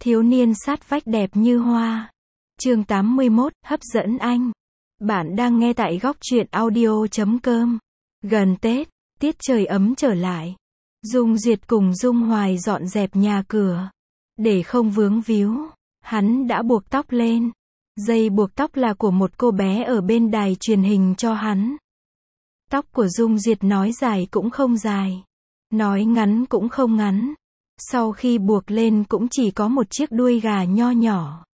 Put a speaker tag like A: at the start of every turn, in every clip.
A: Thiếu niên sát vách đẹp như hoa. Chương 81, hấp dẫn anh. Bạn đang nghe tại góc truyện audio.com. Gần Tết, tiết trời ấm trở lại. Dung Duyệt cùng Dung Hoài dọn dẹp nhà cửa. Để không vướng víu, hắn đã buộc tóc lên. Dây buộc tóc là của một cô bé ở bên đài truyền hình cho hắn. Tóc của Dung Duyệt nói dài cũng không dài, nói ngắn cũng không ngắn. Sau khi buộc lên cũng chỉ có một chiếc đuôi gà nho nhỏ.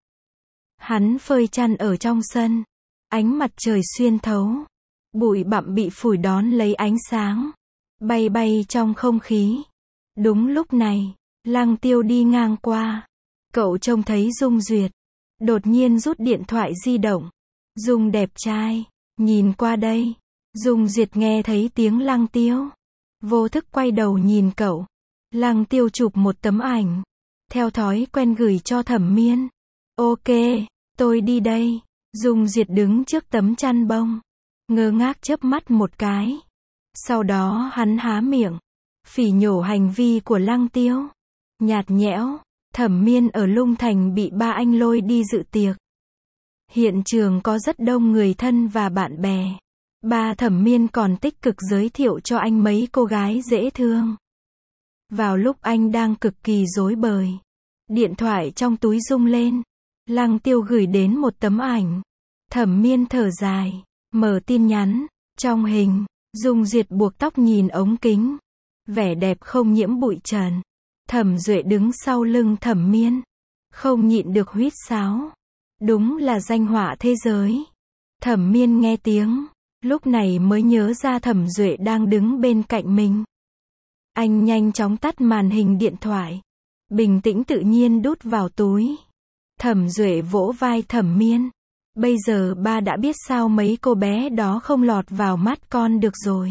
A: Hắn phơi chăn ở trong sân. Ánh mặt trời xuyên thấu. Bụi bặm bị phủi đón lấy ánh sáng. Bay bay trong không khí. Đúng lúc này, Lăng Tiêu đi ngang qua. Cậu trông thấy Dung Duyệt. Đột nhiên rút điện thoại di động. Dung đẹp trai, nhìn qua đây. Dung Duyệt nghe thấy tiếng Lăng Tiêu. Vô thức quay đầu nhìn cậu. Lăng Tiêu chụp một tấm ảnh. Theo thói quen gửi cho Thẩm Miên. Ok, tôi đi đây. Dung Duyệt đứng trước tấm chăn bông. Ngơ ngác chớp mắt một cái. Sau đó hắn há miệng. Phỉ nhổ hành vi của Lăng Tiêu. Nhạt nhẽo. Thẩm Miên ở Lung Thành bị ba anh lôi đi dự tiệc. Hiện trường có rất đông người thân và bạn bè. Ba Thẩm Miên còn tích cực giới thiệu cho anh mấy cô gái dễ thương. Vào lúc anh đang cực kỳ rối bời, điện thoại trong túi rung lên. Lăng Tiêu gửi đến một tấm ảnh. Thẩm Miên thở dài, mở tin nhắn. Trong hình, Dung Duyệt buộc tóc nhìn ống kính. Vẻ đẹp không nhiễm bụi trần. Thẩm Duệ đứng sau lưng Thẩm Miên. Không nhịn được huýt sáo. Đúng là danh họa thế giới. Thẩm Miên nghe tiếng. Lúc này mới nhớ ra Thẩm Duệ đang đứng bên cạnh mình. Anh nhanh chóng tắt màn hình điện thoại. Bình tĩnh tự nhiên đút vào túi. Thẩm Duệ vỗ vai Thẩm Miên. Bây giờ ba đã biết sao mấy cô bé đó không lọt vào mắt con được rồi.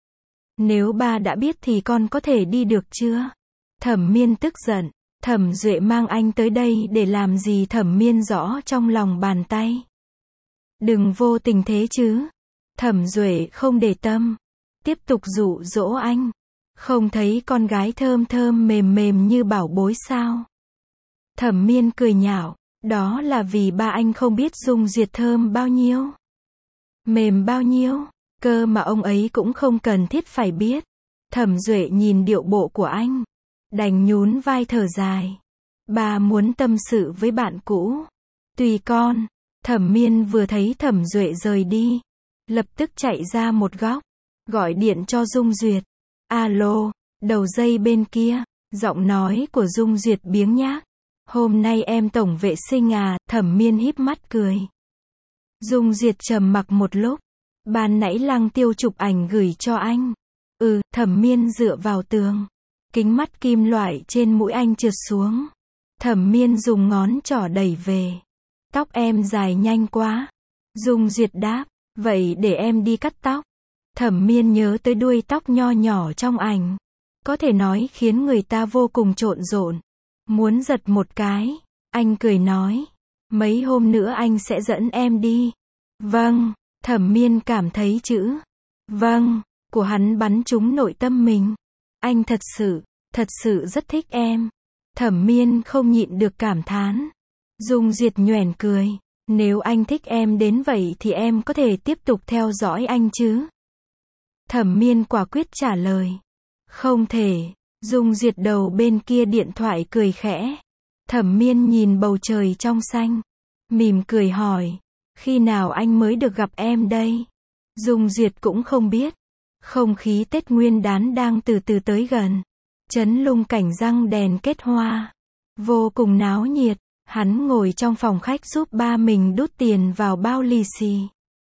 A: Nếu ba đã biết thì con có thể đi được chưa? Thẩm Miên tức giận. Thẩm Duệ mang anh tới đây để làm gì? Thẩm Miên rõ trong lòng bàn tay. Đừng vô tình thế chứ. Thẩm Duệ không để tâm. Tiếp tục dụ dỗ anh. Không thấy con gái thơm thơm mềm mềm như bảo bối sao? Thẩm Miên cười nhạo. Đó là vì ba anh không biết Dung Duyệt thơm bao nhiêu, mềm bao nhiêu, cơ mà ông ấy cũng không cần thiết phải biết. Thẩm Duệ nhìn điệu bộ của anh, đành nhún vai thở dài. Ba muốn tâm sự với bạn cũ. Tùy con. Thẩm Miên vừa thấy Thẩm Duệ rời đi, lập tức chạy ra một góc, gọi điện cho Dung Duyệt. Alo, đầu dây bên kia, giọng nói của Dung Duyệt biếng nhác. Hôm nay em tổng vệ sinh à? Thẩm Miên híp mắt cười. Dung Duyệt trầm mặc một lúc. Ban nãy Lăng Tiêu chụp ảnh gửi cho anh. Thẩm Miên dựa vào tường. Kính mắt kim loại trên mũi anh trượt xuống. Thẩm Miên dùng ngón trỏ đẩy về. Tóc em dài nhanh quá. Dung Duyệt đáp. Vậy để em đi cắt tóc. Thẩm Miên nhớ tới đuôi tóc nho nhỏ trong ảnh. Có thể nói khiến người ta vô cùng trộn rộn. Muốn giật một cái. Anh cười nói. Mấy hôm nữa anh sẽ dẫn em đi. Vâng. Thẩm Miên cảm thấy chữ vâng của hắn bắn trúng nội tâm mình. Anh thật sự rất thích em. Thẩm Miên không nhịn được cảm thán. Dung Duyệt nhoẻn cười. Nếu anh thích em đến vậy thì em có thể tiếp tục theo dõi anh chứ? Thẩm Miên quả quyết trả lời. Không thể. Dung Duyệt đầu bên kia điện thoại cười khẽ. Thẩm Miên nhìn bầu trời trong xanh. Mỉm cười hỏi. Khi nào anh mới được gặp em đây? Dung Duyệt cũng không biết. Không khí Tết Nguyên Đán đang từ từ tới gần. Trấn Lung Cảnh răng đèn kết hoa. Vô cùng náo nhiệt. Hắn ngồi trong phòng khách giúp ba mình đút tiền vào bao lì xì.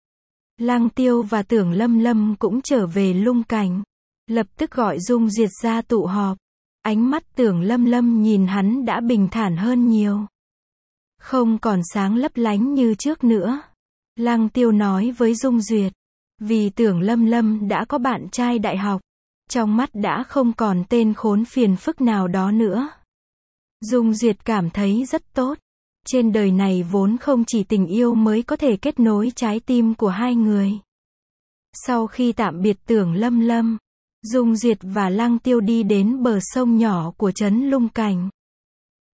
A: Lăng Tiêu và Tưởng Lâm Lâm cũng trở về Lung Cảnh. Lập tức gọi Dung Duyệt ra tụ họp. Ánh mắt Tưởng Lâm Lâm nhìn hắn đã bình thản hơn nhiều. Không còn sáng lấp lánh như trước nữa. Lăng Tiêu nói với Dung Duyệt. Vì Tưởng Lâm Lâm đã có bạn trai đại học. Trong mắt đã không còn tên khốn phiền phức nào đó nữa. Dung Duyệt cảm thấy rất tốt. Trên đời này vốn không chỉ tình yêu mới có thể kết nối trái tim của hai người. Sau khi tạm biệt Tưởng Lâm Lâm, Dung Duyệt và Lăng Tiêu đi đến bờ sông nhỏ của trấn Lung Cảnh.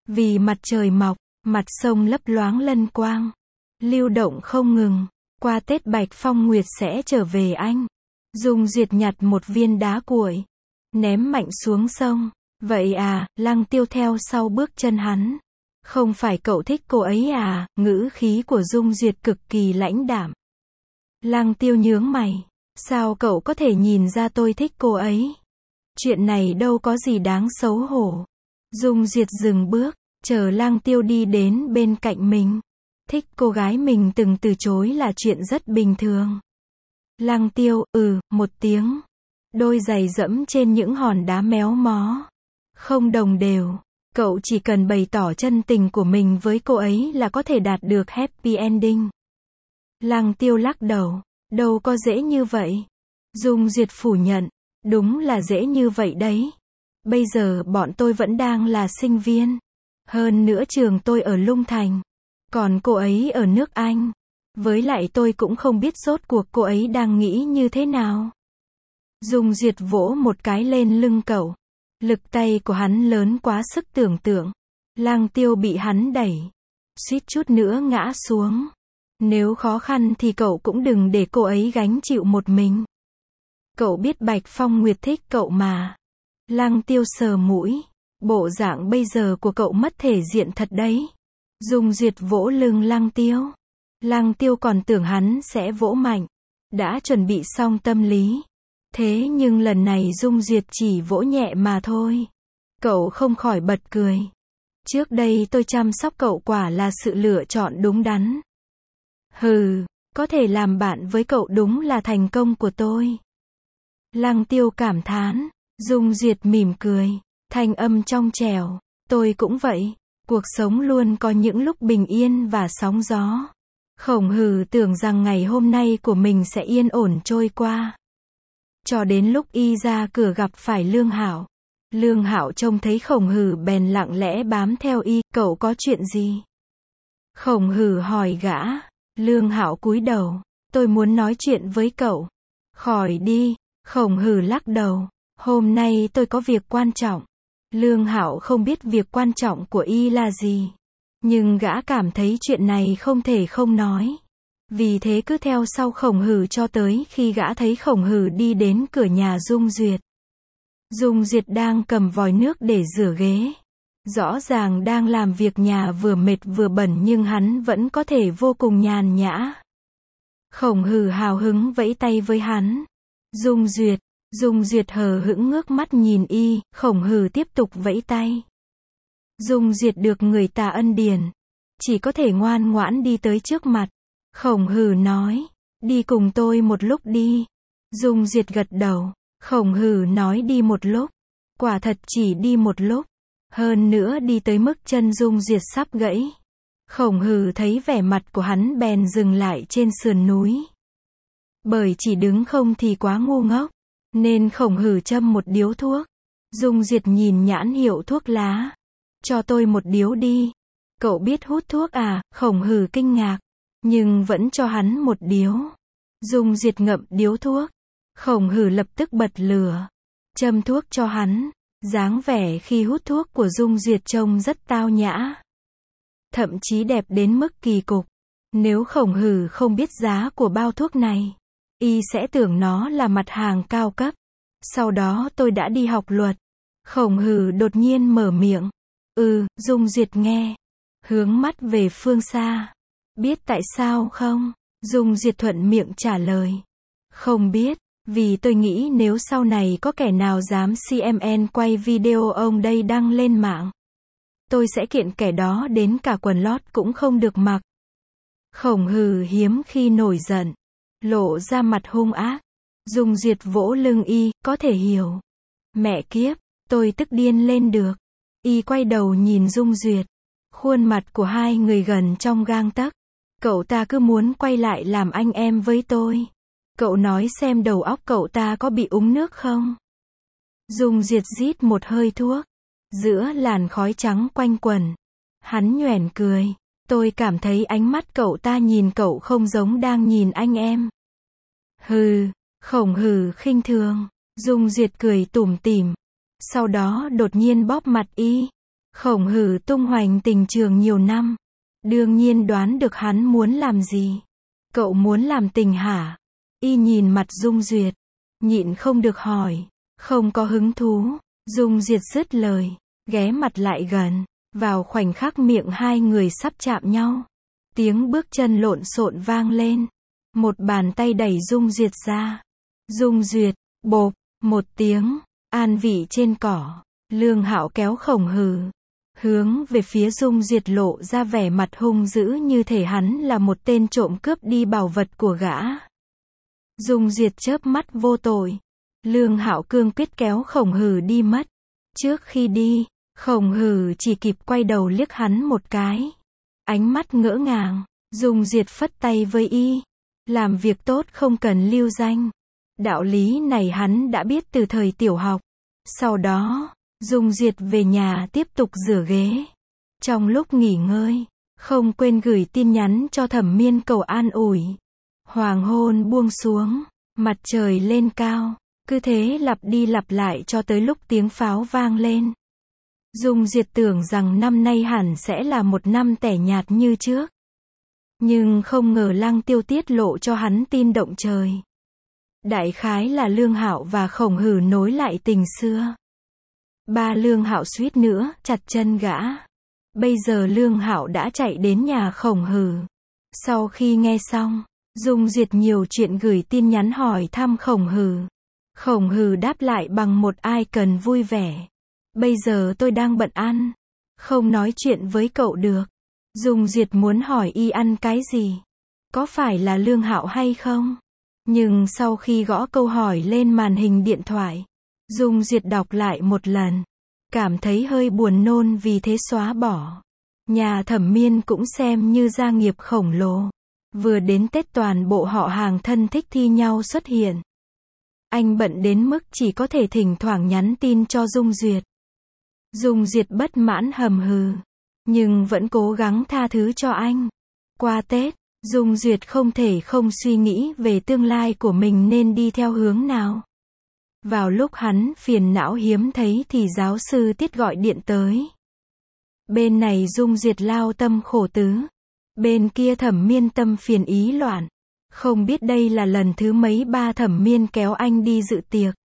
A: Vì mặt trời mọc, mặt sông lấp loáng lân quang, lưu động không ngừng. Qua Tết Bạch Phong Nguyệt sẽ trở về anh. Dung Duyệt nhặt một viên đá cuội, ném mạnh xuống sông. Vậy à, Lăng Tiêu theo sau bước chân hắn. Không phải cậu thích cô ấy à? Ngữ khí của Dung Duyệt cực kỳ lãnh đạm. Lăng Tiêu nhướng mày. Sao cậu có thể nhìn ra tôi thích cô ấy? Chuyện này đâu có gì đáng xấu hổ. Dung Duyệt dừng bước, chờ Lăng Tiêu đi đến bên cạnh mình. Thích cô gái mình từng từ chối là chuyện rất bình thường. Lăng Tiêu, một tiếng. Đôi giày dẫm trên những hòn đá méo mó, không đồng đều. Cậu chỉ cần bày tỏ chân tình của mình với cô ấy là có thể đạt được happy ending. Lăng Tiêu lắc đầu. Đâu có dễ như vậy. Dung Duyệt phủ nhận. Đúng là dễ như vậy đấy. Bây giờ bọn tôi vẫn đang là sinh viên. Hơn nữa trường tôi ở Lung Thành. Còn cô ấy ở nước Anh. Với lại tôi cũng không biết rốt cuộc cô ấy đang nghĩ như thế nào. Dung Duyệt vỗ một cái lên lưng cậu. Lực tay của hắn lớn quá sức tưởng tượng. Lăng Tiêu bị hắn đẩy, suýt chút nữa ngã xuống. Nếu khó khăn thì cậu cũng đừng để cô ấy gánh chịu một mình. Cậu biết Bạch Phong Nguyệt thích cậu mà. Lăng Tiêu sờ mũi. Bộ dạng bây giờ của cậu mất thể diện thật đấy. Dung Duyệt vỗ lưng Lăng Tiêu. Lăng Tiêu còn tưởng hắn sẽ vỗ mạnh. Đã chuẩn bị xong tâm lý. Thế nhưng lần này Dung Duyệt chỉ vỗ nhẹ mà thôi. Cậu không khỏi bật cười. Trước đây tôi chăm sóc cậu quả là sự lựa chọn đúng đắn. Hừ, có thể làm bạn với cậu đúng là thành công của tôi. Lăng Tiêu cảm thán. Dung Duyệt mỉm cười. Thanh âm trong trẻo. Tôi cũng vậy. Cuộc sống luôn có những lúc bình yên và sóng gió. Khổng Hừ tưởng rằng ngày hôm nay của mình sẽ yên ổn trôi qua. Cho đến lúc y ra cửa gặp phải Lương Hạo. Lương Hạo trông thấy Khổng Hừ bèn lặng lẽ bám theo y. Cậu có chuyện gì? Khổng Hừ hỏi gã. Lương Hạo cúi đầu. Tôi muốn nói chuyện với cậu. Khỏi đi. Khổng Hừ lắc đầu. Hôm nay tôi có việc quan trọng. Lương Hạo không biết việc quan trọng của y là gì. Nhưng gã cảm thấy chuyện này không thể không nói. Vì thế cứ theo sau Khổng Hừ cho tới khi gã thấy Khổng Hừ đi đến cửa nhà Dung Duyệt. Dung Duyệt đang cầm vòi nước để rửa ghế. Rõ ràng đang làm việc nhà vừa mệt vừa bẩn nhưng hắn vẫn có thể vô cùng nhàn nhã. Khổng Hừ hào hứng vẫy tay với hắn. Dung Duyệt hờ hững ngước mắt nhìn y. Khổng Hừ tiếp tục vẫy tay. Dung Duyệt được người ta ân điển, chỉ có thể ngoan ngoãn đi tới trước mặt. Khổng Hừ nói. Đi cùng tôi một lúc đi. Dung Duyệt gật đầu. Khổng Hừ nói đi một lúc. Quả thật chỉ đi một lúc. Hơn nữa đi tới mức chân Dung Duyệt sắp gãy. Khổng Hừ thấy vẻ mặt của hắn bèn dừng lại trên sườn núi. Bởi chỉ đứng không thì quá ngu ngốc, nên Khổng Hừ châm một điếu thuốc. Dung Duyệt nhìn nhãn hiệu thuốc lá. Cho tôi một điếu đi. Cậu biết hút thuốc à? Khổng Hừ kinh ngạc. Nhưng vẫn cho hắn một điếu. Dung Duyệt ngậm điếu thuốc. Khổng Hừ lập tức bật lửa. Châm thuốc cho hắn. Dáng vẻ khi hút thuốc của Dung Duyệt trông rất tao nhã. Thậm chí đẹp đến mức kỳ cục. Nếu Khổng Hừ không biết giá của bao thuốc này, y sẽ tưởng nó là mặt hàng cao cấp. Sau đó tôi đã đi học luật. Khổng Hừ đột nhiên mở miệng. Dung Duyệt nghe. Hướng mắt về phương xa. Biết tại sao không? Dung Duyệt thuận miệng trả lời. Không biết, vì tôi nghĩ nếu sau này có kẻ nào dám CMN quay video ông đây đăng lên mạng, tôi sẽ kiện kẻ đó đến cả quần lót cũng không được mặc. Khổng Hừ hiếm khi nổi giận, lộ ra mặt hung ác. Dung Duyệt vỗ lưng y, có thể hiểu. Mẹ kiếp, tôi tức điên lên được. Y quay đầu nhìn Dung Duyệt. Khuôn mặt của hai người gần trong gang tấc. Cậu ta cứ muốn quay lại làm anh em với tôi. Cậu nói xem đầu óc cậu ta có bị úng nước không? Dung Duyệt rít một hơi thuốc. Giữa làn khói trắng quanh quẩn. Hắn nhoẻn cười. Tôi cảm thấy ánh mắt cậu ta nhìn cậu không giống đang nhìn anh em. Hừ, Khổng Hừ khinh thường. Dung Duyệt cười tủm tỉm. Sau đó đột nhiên bóp mặt y. Khổng Hử tung hoành tình trường nhiều năm. Đương nhiên đoán được hắn muốn làm gì. Cậu muốn làm tình hả? Y nhìn mặt Dung Duyệt. Nhịn không được hỏi. Không có hứng thú. Dung Duyệt dứt lời. Ghé mặt lại gần. Vào khoảnh khắc miệng hai người sắp chạm nhau. Tiếng bước chân lộn xộn vang lên. Một bàn tay đẩy Dung Duyệt ra. Dung Duyệt, bộp, một tiếng. An vị trên cỏ. Lương Hạo kéo Khổng Hử. Hướng về phía Dung Duyệt lộ ra vẻ mặt hung dữ như thể hắn là một tên trộm cướp đi bảo vật của gã. Dung Duyệt chớp mắt vô tội. Lương Hạo cương quyết kéo Khổng Hử đi mất. Trước khi đi, Khổng Hử chỉ kịp quay đầu liếc hắn một cái. Ánh mắt ngỡ ngàng. Dung Duyệt phất tay với y. Làm việc tốt không cần lưu danh. Đạo lý này hắn đã biết từ thời tiểu học. Sau đó, Dung Duyệt về nhà tiếp tục rửa ghế. Trong lúc nghỉ ngơi, không quên gửi tin nhắn cho Thẩm Miên cầu an ủi. Hoàng hôn buông xuống, mặt trời lên cao, cứ thế lặp đi lặp lại cho tới lúc tiếng pháo vang lên. Dung Duyệt tưởng rằng năm nay hẳn sẽ là một năm tẻ nhạt như trước. Nhưng không ngờ Lăng Tiêu tiết lộ cho hắn tin động trời. Đại khái là Lương Hạo và Khổng Hử nối lại tình xưa. Ba Lương Hạo suýt nữa chặt chân gã. Bây giờ Lương Hạo đã chạy đến nhà Khổng Hử. Sau khi nghe xong, Dung Duyệt nhiều chuyện gửi tin nhắn hỏi thăm Khổng Hử. Khổng Hử đáp lại bằng một ai cần vui vẻ. Bây giờ tôi đang bận ăn, không nói chuyện với cậu được. Dung Duyệt muốn hỏi y ăn cái gì? Có phải là Lương Hạo hay không? Nhưng sau khi gõ câu hỏi lên màn hình điện thoại, Dung Duyệt đọc lại một lần, cảm thấy hơi buồn nôn vì thế xóa bỏ. Nhà Thẩm Miên cũng xem như gia nghiệp khổng lồ. Vừa đến Tết toàn bộ họ hàng thân thích thi nhau xuất hiện. Anh bận đến mức chỉ có thể thỉnh thoảng nhắn tin cho Dung Duyệt. Dung Duyệt bất mãn hầm hừ, nhưng vẫn cố gắng tha thứ cho anh. Qua Tết, Dung Duyệt không thể không suy nghĩ về tương lai của mình nên đi theo hướng nào. Vào lúc hắn phiền não hiếm thấy thì giáo sư Tiết gọi điện tới. Bên này Dung Duyệt lao tâm khổ tứ. Bên kia Thẩm Miên tâm phiền ý loạn. Không biết đây là lần thứ mấy ba Thẩm Miên kéo anh đi dự tiệc.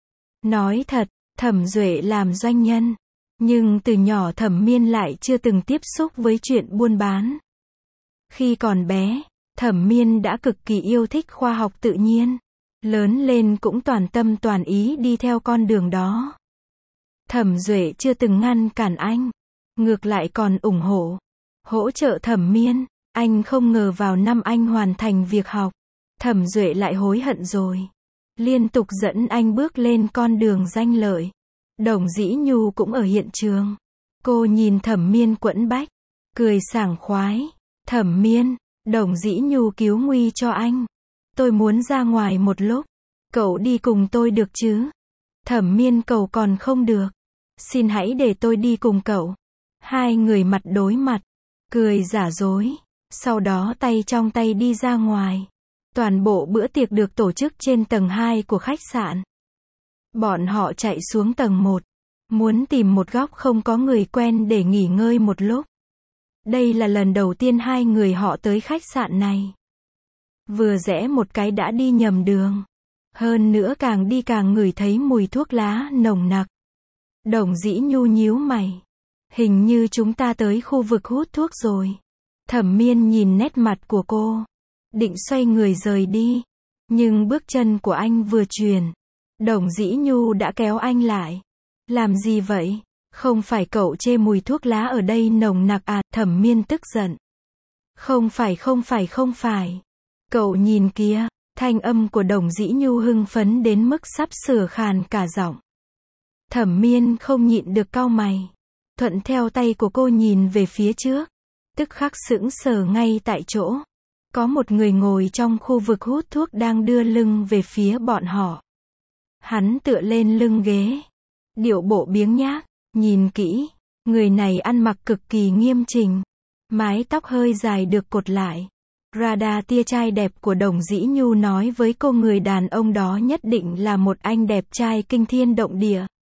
A: Nói thật, Thẩm Duệ làm doanh nhân. Nhưng từ nhỏ Thẩm Miên lại chưa từng tiếp xúc với chuyện buôn bán. Khi còn bé, Thẩm Miên đã cực kỳ yêu thích khoa học tự nhiên. Lớn lên cũng toàn tâm toàn ý đi theo con đường đó. Thẩm Duệ chưa từng ngăn cản anh. Ngược lại còn ủng hộ, hỗ trợ Thẩm Miên. Anh không ngờ vào năm anh hoàn thành việc học, Thẩm Duệ lại hối hận rồi. Liên tục dẫn anh bước lên con đường danh lợi. Đồng Dĩ Nhu cũng ở hiện trường. Cô nhìn Thẩm Miên quẫn bách, cười sảng khoái. Thẩm Miên, Đồng Dĩ Nhu cứu nguy cho anh. Tôi muốn ra ngoài một lúc. Cậu đi cùng tôi được chứ? Thẩm Miên cầu còn không được. Xin hãy để tôi đi cùng cậu. Hai người mặt đối mặt, cười giả dối. Sau đó tay trong tay đi ra ngoài. Toàn bộ bữa tiệc được tổ chức trên tầng 2 của khách sạn. Bọn họ chạy xuống tầng 1. Muốn tìm một góc không có người quen để nghỉ ngơi một lúc. Đây là lần đầu tiên hai người họ tới khách sạn này. Vừa rẽ một cái đã đi nhầm đường. Hơn nữa càng đi càng ngửi thấy mùi thuốc lá nồng nặc. Đồng Dĩ Nhu nhíu mày. Hình như chúng ta tới khu vực hút thuốc rồi. Thẩm Miên nhìn nét mặt của cô, định xoay người rời đi. Nhưng bước chân của anh vừa chuyển, Đồng Dĩ Nhu đã kéo anh lại. Làm gì vậy? Không phải cậu chê mùi thuốc lá ở đây nồng nặc à? Thẩm Miên tức giận. Không phải. Cậu nhìn kìa. Thanh âm của Đồng Dĩ Nhu hưng phấn đến mức sắp sửa khàn cả giọng. Thẩm Miên không nhịn được cau mày. Thuận theo tay của cô nhìn về phía trước. Tức khắc sững sờ ngay tại chỗ. Có một người ngồi trong khu vực hút thuốc đang đưa lưng về phía bọn họ. Hắn tựa lên lưng ghế. Điệu bộ biếng nhác. Nhìn kỹ, người này ăn mặc cực kỳ nghiêm chỉnh. Mái tóc hơi dài được cột lại. Radar tia trai đẹp của Đồng Dĩ Nhu nói với cô người đàn ông đó nhất định là một anh đẹp trai kinh thiên động địa.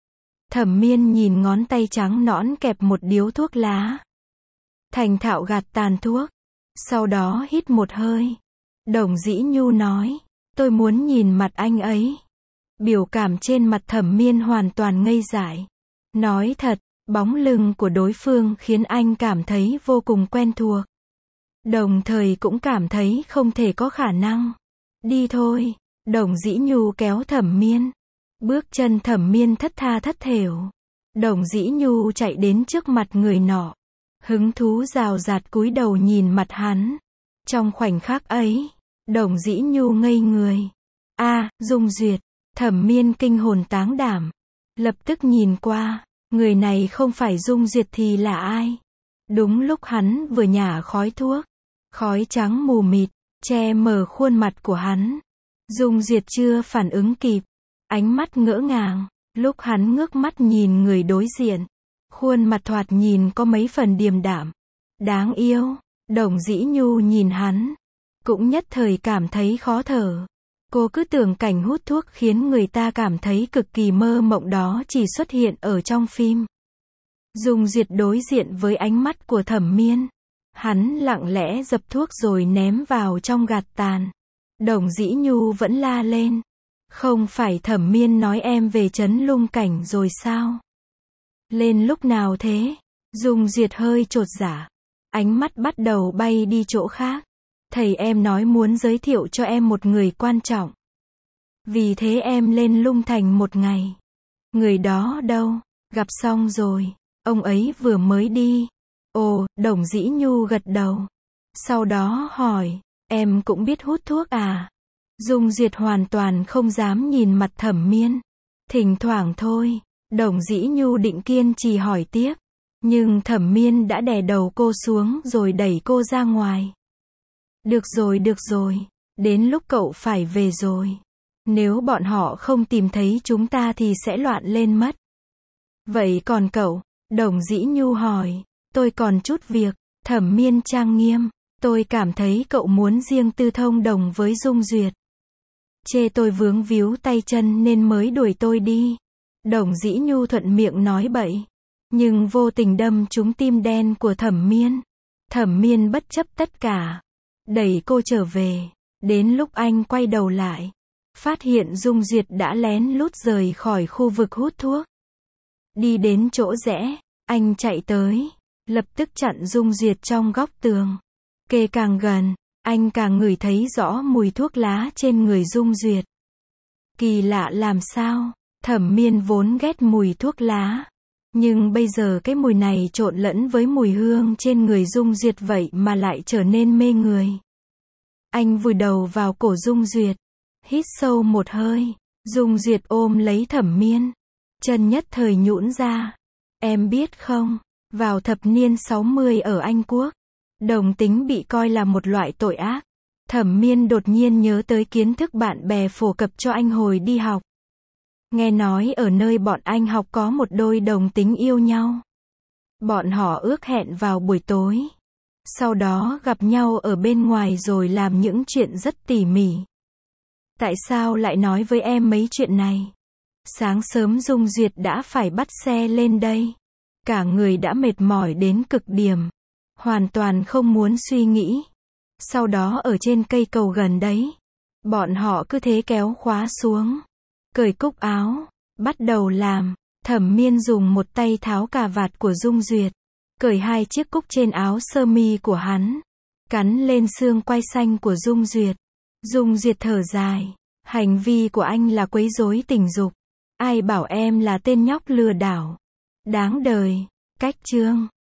A: Thẩm Miên nhìn ngón tay trắng nõn kẹp một điếu thuốc lá. Thành thạo gạt tàn thuốc. Sau đó hít một hơi. Đồng Dĩ Nhu nói, tôi muốn nhìn mặt anh ấy. Biểu cảm trên mặt Thẩm Miên hoàn toàn ngây dại. Nói thật, bóng lưng của đối phương khiến anh cảm thấy vô cùng quen thuộc. Đồng thời cũng cảm thấy không thể có khả năng. Đi thôi, Đồng Dĩ Nhu kéo Thẩm Miên. Bước chân Thẩm Miên thất tha thất thểu. Đồng Dĩ Nhu chạy đến trước mặt người nọ. Hứng thú rào rạt cúi đầu nhìn mặt hắn. Trong khoảnh khắc ấy, Đồng Dĩ Nhu ngây người. Dung Duyệt. Thẩm Miên kinh hồn táng đảm. Lập tức nhìn qua, người này không phải Dung Duyệt thì là ai? Đúng lúc hắn vừa nhả khói thuốc. Khói trắng mù mịt, che mờ khuôn mặt của hắn. Dung Duyệt chưa phản ứng kịp. Ánh mắt ngỡ ngàng, lúc hắn ngước mắt nhìn người đối diện. Khuôn mặt thoạt nhìn có mấy phần điềm đạm. Đáng yêu. Đồng Dĩ Nhu nhìn hắn. Cũng nhất thời cảm thấy khó thở. Cô cứ tưởng cảnh hút thuốc khiến người ta cảm thấy cực kỳ mơ mộng đó chỉ xuất hiện ở trong phim. Dung Duyệt đối diện với ánh mắt của Thẩm Miên. Hắn lặng lẽ dập thuốc rồi ném vào trong gạt tàn. Đồng Dĩ Nhu vẫn la lên. Không phải Thẩm Miên nói em về Trấn Lung Cảnh rồi sao? Lên lúc nào thế? Dung Duyệt hơi chột dạ. Ánh mắt bắt đầu bay đi chỗ khác. Thầy em nói muốn giới thiệu cho em một người quan trọng. Vì thế em lên Lung Thành một ngày. Người đó đâu? Gặp xong rồi. Ông ấy vừa mới đi. Ồ, Đồng Dĩ Nhu gật đầu. Sau đó hỏi, em cũng biết hút thuốc à? Dung Duyệt hoàn toàn không dám nhìn mặt Thẩm Miên. Thỉnh thoảng thôi. Đồng Dĩ Nhu định kiên trì hỏi tiếp. Nhưng Thẩm Miên đã đè đầu cô xuống rồi đẩy cô ra ngoài. Được rồi. Đến lúc cậu phải về rồi. Nếu bọn họ không tìm thấy chúng ta thì sẽ loạn lên mất. Vậy còn cậu? Đồng Dĩ Nhu hỏi. Tôi còn chút việc. Thẩm Miên trang nghiêm. Tôi cảm thấy cậu muốn riêng tư thông đồng với Dung Duyệt. Chê tôi vướng víu tay chân nên mới đuổi tôi đi. Đồng Dĩ Nhu thuận miệng nói bậy. Nhưng vô tình đâm trúng tim đen của Thẩm Miên. Thẩm Miên bất chấp tất cả. Đẩy cô trở về. Đến lúc anh quay đầu lại. Phát hiện Dung Duyệt đã lén lút rời khỏi khu vực hút thuốc. Đi đến chỗ rẽ. Anh chạy tới. Lập tức chặn Dung Duyệt trong góc tường. Kề càng gần. Anh càng ngửi thấy rõ mùi thuốc lá trên người Dung Duyệt. Kỳ lạ làm sao? Thẩm Miên vốn ghét mùi thuốc lá. Nhưng bây giờ cái mùi này trộn lẫn với mùi hương trên người Dung Duyệt vậy mà lại trở nên mê người. Anh vùi đầu vào cổ Dung Duyệt. Hít sâu một hơi. Dung Duyệt ôm lấy Thẩm Miên. Chân nhất thời nhũn ra. Em biết không, vào thập niên 60 ở Anh Quốc, đồng tính bị coi là một loại tội ác. Thẩm Miên đột nhiên nhớ tới kiến thức bạn bè phổ cập cho anh hồi đi học. Nghe nói ở nơi bọn anh học có một đôi đồng tính yêu nhau. Bọn họ ước hẹn vào buổi tối. Sau đó gặp nhau ở bên ngoài rồi làm những chuyện rất tỉ mỉ. Tại sao lại nói với em mấy chuyện này? Sáng sớm Dung Duyệt đã phải bắt xe lên đây. Cả người đã mệt mỏi đến cực điểm. Hoàn toàn không muốn suy nghĩ. Sau đó ở trên cây cầu gần đấy, bọn họ cứ thế kéo khóa xuống. Cởi cúc áo. Bắt đầu làm. Thẩm Miên dùng một tay tháo cà vạt của Dung Duyệt. Cởi 2 chiếc cúc trên áo sơ mi của hắn. Cắn lên xương quai xanh của Dung Duyệt. Dung Duyệt thở dài. Hành vi của anh là quấy rối tình dục. Ai bảo em là tên nhóc lừa đảo. Đáng đời. Cách chương